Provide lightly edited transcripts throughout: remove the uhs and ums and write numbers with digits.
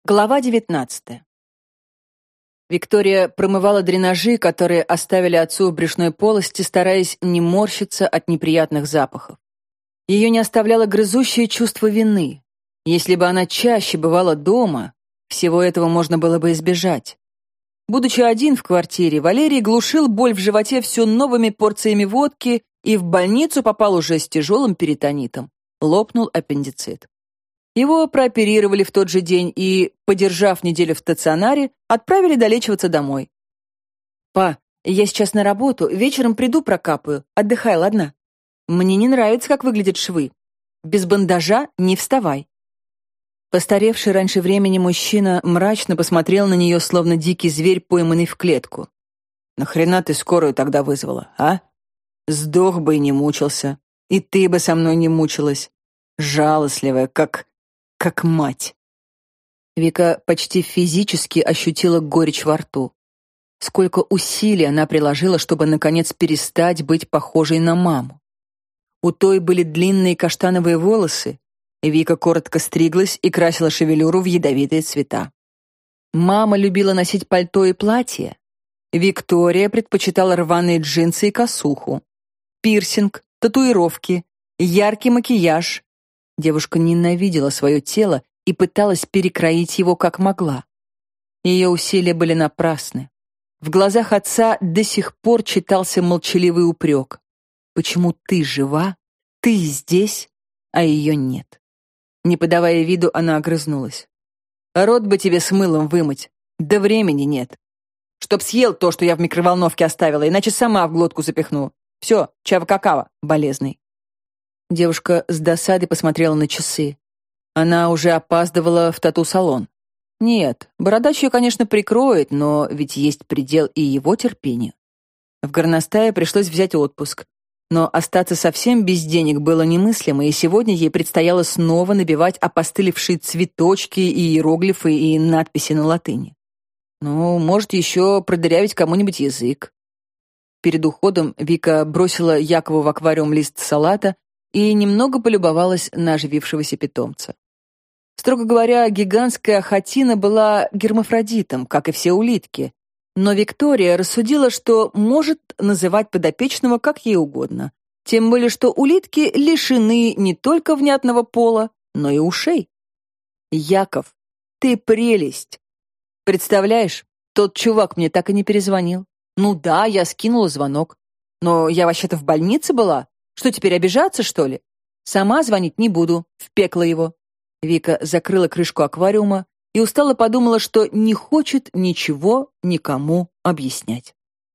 Глава 19. Виктория промывала дренажи, которые оставили отцу в брюшной полости, стараясь не морщиться от неприятных запахов. Ее не оставляло грызущее чувство вины. Если бы она чаще бывала дома, всего этого можно было бы избежать. Будучи один в квартире, Валерий глушил боль в животе все новыми порциями водки и в больницу попал уже с тяжелым перитонитом. Лопнул аппендицит. Его прооперировали в тот же день и, подержав неделю в стационаре, отправили долечиваться домой. «Па, я сейчас на работу, вечером приду прокапаю. Отдыхай, ладно? Мне не нравится, как выглядят швы. Без бандажа не вставай». Постаревший раньше времени мужчина мрачно посмотрел на нее, словно дикий зверь, пойманный в клетку. «Нахрена ты скорую тогда вызвала, а? Сдох бы и не мучился. И ты бы со мной не мучилась. Жалостливая, как мать». Вика почти физически ощутила горечь во рту. Сколько усилий она приложила, чтобы наконец перестать быть похожей на маму. У той были длинные каштановые волосы, и Вика коротко стриглась и красила шевелюру в ядовитые цвета. Мама любила носить пальто и платье. Виктория предпочитала рваные джинсы и косуху. Пирсинг, татуировки, яркий макияж. Девушка ненавидела свое тело и пыталась перекроить его как могла. Ее усилия были напрасны. В глазах отца до сих пор читался молчаливый упрек. «Почему ты жива, ты здесь, а ее нет?» Не подавая виду, она огрызнулась. «Рот бы тебе с мылом вымыть, да времени нет. Чтоб съел то, что я в микроволновке оставила, иначе сама в глотку запихну. Все, чава-какава, болезный». Девушка с досадой посмотрела на часы. Она уже опаздывала в тату-салон. Нет, бородач ее, конечно, прикроет, но ведь есть предел и его терпению. В горностае пришлось взять отпуск. Но остаться совсем без денег было немыслимо, и сегодня ей предстояло снова набивать опостылевшие цветочки и иероглифы и надписи на латыни. Ну, может, еще продырявить кому-нибудь язык. Перед уходом Вика бросила Якову в аквариум лист салата и немного полюбовалась на оживившегося питомца. Строго говоря, гигантская ахатина была гермафродитом, как и все улитки, но Виктория рассудила, что может называть подопечного как ей угодно, тем более что улитки лишены не только внятного пола, но и ушей. «Яков, ты прелесть! Представляешь, тот чувак мне так и не перезвонил. Ну да, я скинула звонок, но я вообще-то в больнице была. Что, теперь обижаться, что ли? Сама звонить не буду, в пекло его». Вика закрыла крышку аквариума и устало подумала, что не хочет ничего никому объяснять.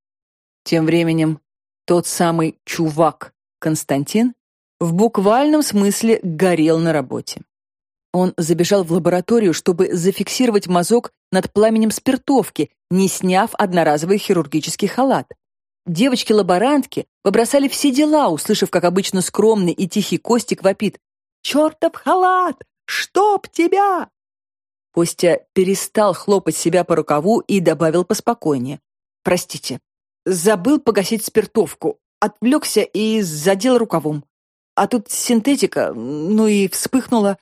Тем временем тот самый чувак Константин в буквальном смысле горел на работе. Он забежал в лабораторию, чтобы зафиксировать мазок над пламенем спиртовки, не сняв одноразовый хирургический халат. Девочки-лаборантки побросали все дела, услышав, как обычно скромный и тихий Костик вопит: «Чертов халат! Чтоб тебя!» Костя перестал хлопать себя по рукаву и добавил поспокойнее: «Простите, забыл погасить спиртовку, отвлекся и задел рукавом. А тут синтетика, ну и вспыхнула.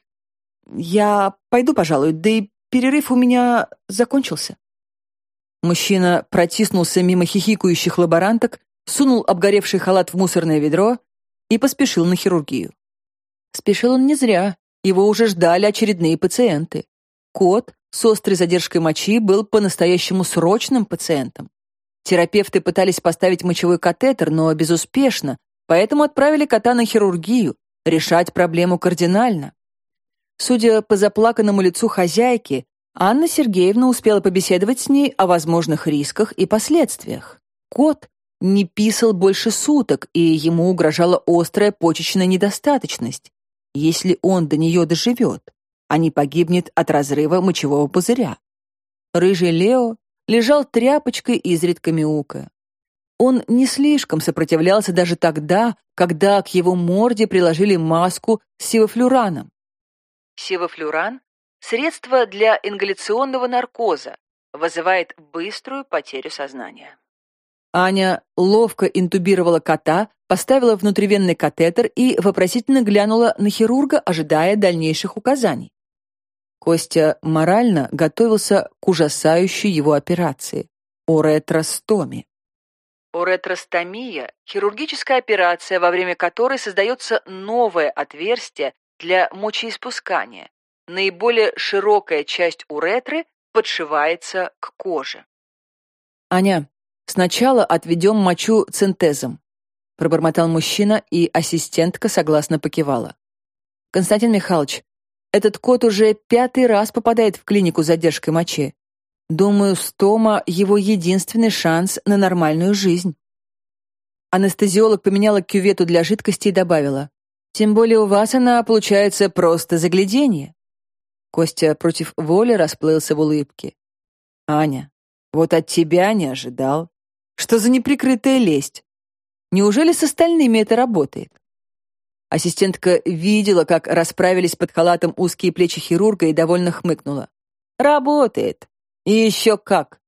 Я пойду, пожалуй, да и перерыв у меня закончился». Мужчина протиснулся мимо хихикающих лаборанток, сунул обгоревший халат в мусорное ведро и поспешил на хирургию. Спешил он не зря, его уже ждали очередные пациенты. Кот с острой задержкой мочи был по-настоящему срочным пациентом. Терапевты пытались поставить мочевой катетер, но безуспешно, поэтому отправили кота на хирургию, решать проблему кардинально. Судя по заплаканному лицу хозяйки, Анна Сергеевна успела побеседовать с ней о возможных рисках и последствиях. Кот не писал больше суток, и ему угрожала острая почечная недостаточность. Если он до нее доживет, а не погибнет от разрыва мочевого пузыря. Рыжий Лео лежал тряпочкой, изредка мяукая. Он не слишком сопротивлялся даже тогда, когда к его морде приложили маску с севофлюраном. Севофлюран – средство для ингаляционного наркоза, вызывает быструю потерю сознания. Аня ловко интубировала кота, поставила внутривенный катетер и вопросительно глянула на хирурга, ожидая дальнейших указаний. Костя морально готовился к ужасающей его операции – уретростоме. Уретростомия – хирургическая операция, во время которой создается новое отверстие для мочеиспускания. Наиболее широкая часть уретры подшивается к коже. «Аня, сначала отведем мочу центезом», – пробормотал мужчина, и ассистентка согласно покивала. «Константин Михайлович, этот кот уже 5-й раз попадает в клинику с задержкой мочи. Думаю, стома — его единственный шанс на нормальную жизнь». Анестезиолог поменяла кювету для жидкости и добавила: «Тем более у вас она, получается, просто загляденье». Костя против воли расплылся в улыбке. «Аня, вот от тебя не ожидал. Что за неприкрытая лесть? Неужели с остальными это работает?» Ассистентка видела, как расправились под халатом узкие плечи хирурга, и довольно хмыкнула. «Работает. И еще как!»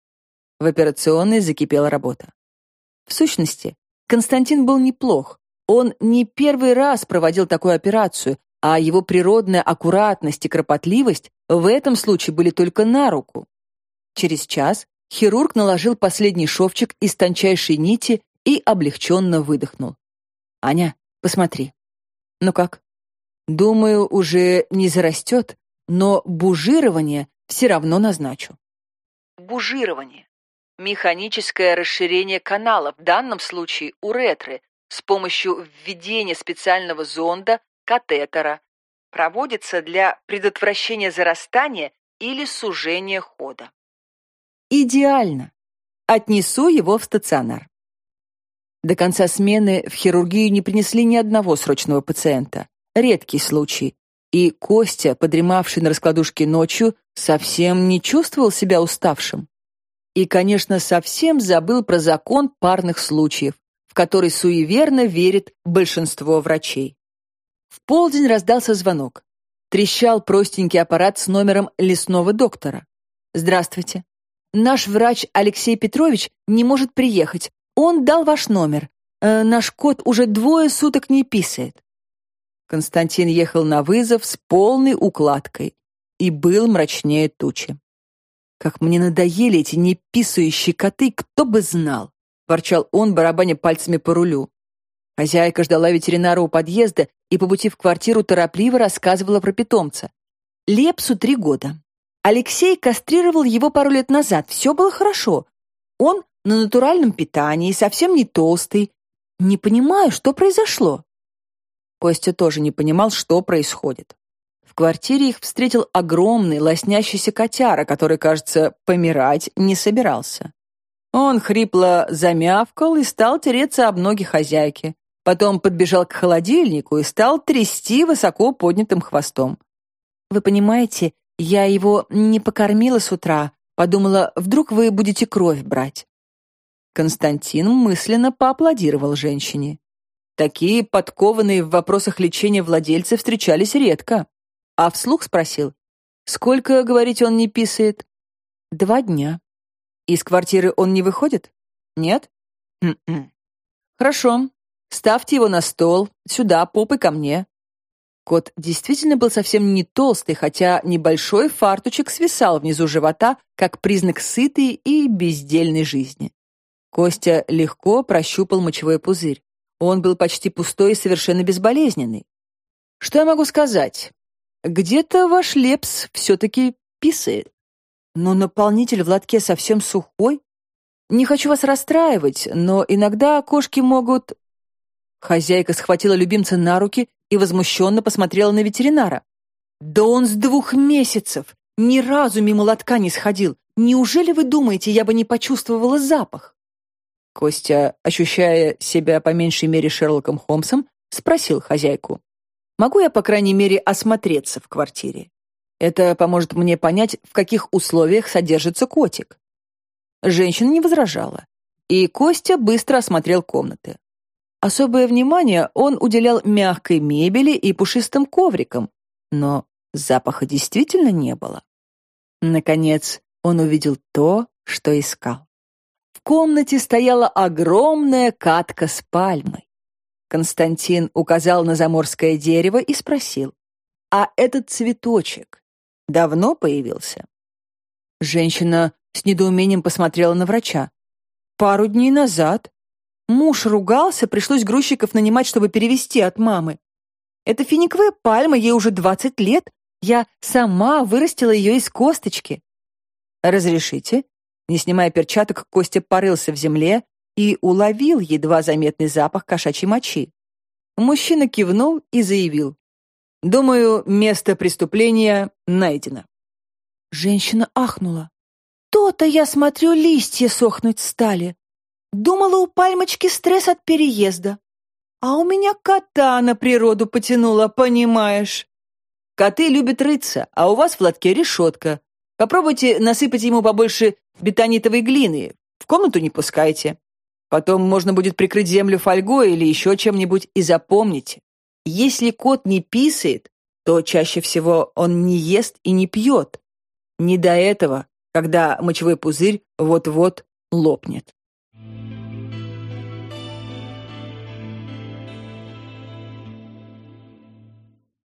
В операционной закипела работа. В сущности, Константин был неплох. Он не первый раз проводил такую операцию, а его природная аккуратность и кропотливость в этом случае были только на руку. Через час хирург наложил последний шовчик из тончайшей нити и облегченно выдохнул. «Аня, посмотри. Ну как? Думаю, уже не зарастет, но бужирование все равно назначу». Бужирование. Механическое расширение канала, в данном случае уретры, с помощью введения специального зонда, катетера, проводится для предотвращения зарастания или сужения хода. Идеально. Отнесу его в стационар. До конца смены в хирургию не принесли ни одного срочного пациента. Редкий случай. И Костя, подремавший на раскладушке ночью, совсем не чувствовал себя уставшим. И, конечно, совсем забыл про закон парных случаев, в который суеверно верит большинство врачей. В полдень раздался звонок. Трещал простенький аппарат с номером лесного доктора. «Здравствуйте. Наш врач Алексей Петрович не может приехать. Он дал ваш номер. Наш кот уже 2 суток не писает». Константин ехал на вызов с полной укладкой и был мрачнее тучи. «Как мне надоели эти неписающие коты, кто бы знал!» — ворчал он, барабаня пальцами по рулю. Хозяйка ждала ветеринара у подъезда и по пути в квартиру торопливо рассказывала про питомца. Лепсу 3 года. Алексей кастрировал его пару лет назад. Все было хорошо. Он на натуральном питании, совсем не толстый. Не понимаю, что произошло. Костя тоже не понимал, что происходит. В квартире их встретил огромный, лоснящийся котяра, который, кажется, помирать не собирался. Он хрипло замявкал и стал тереться об ноги хозяйки. Потом подбежал к холодильнику и стал трясти высоко поднятым хвостом. «Вы понимаете, я его не покормила с утра. Подумала, вдруг вы будете кровь брать». Константин мысленно поаплодировал женщине. Такие подкованные в вопросах лечения владельцы встречались редко. А вслух спросил: «Сколько, говорите, он не писает?» 2 дня. Из квартиры он не выходит? Нет? Хорошо. Ставьте его на стол, сюда, попой ко мне. Кот действительно был совсем не толстый, хотя небольшой фартучек свисал внизу живота, как признак сытой и бездельной жизни. Костя легко прощупал мочевой пузырь. Он был почти пустой и совершенно безболезненный. Что я могу сказать? Где-то ваш Лепс все-таки писает. Но наполнитель в лотке совсем сухой. Не хочу вас расстраивать, но иногда кошки могут... Хозяйка схватила любимца на руки и возмущенно посмотрела на ветеринара. «Да он с 2 месяцев! Ни разу мимо лотка не сходил. Неужели вы думаете, я бы не почувствовала запах?» Костя, ощущая себя по меньшей мере Шерлоком Холмсом, спросил хозяйку: «Могу я, по крайней мере, осмотреться в квартире? Это поможет мне понять, в каких условиях содержится котик». Женщина не возражала, и Костя быстро осмотрел комнаты. Особое внимание он уделял мягкой мебели и пушистым коврикам, но запаха действительно не было. Наконец он увидел то, что искал. В комнате стояла огромная катка с пальмой. Константин указал на заморское дерево и спросил: «А этот цветочек Давно появился?» Женщина с недоумением посмотрела на врача. «Пару дней назад. Муж ругался, пришлось грузчиков нанимать, чтобы перевезти от мамы. Это финиковая пальма, ей уже 20 лет. Я сама вырастила ее из косточки». «Разрешите?» Не снимая перчаток, Костя порылся в земле и уловил едва заметный запах кошачьей мочи. Мужчина кивнул и заявил: «Думаю, место преступления найдено». Женщина ахнула. «То-то, я смотрю, листья сохнуть стали. Думала, у пальмочки стресс от переезда. А у меня кота на природу потянуло, понимаешь?» «Коты любят рыться, а у вас в лотке решетка. Попробуйте насыпать ему побольше бетонитовой глины. В комнату не пускайте. Потом можно будет прикрыть землю фольгой или еще чем-нибудь. И запомните, если кот не писает, то чаще всего он не ест и не пьет. Не до этого, когда мочевой пузырь вот-вот лопнет».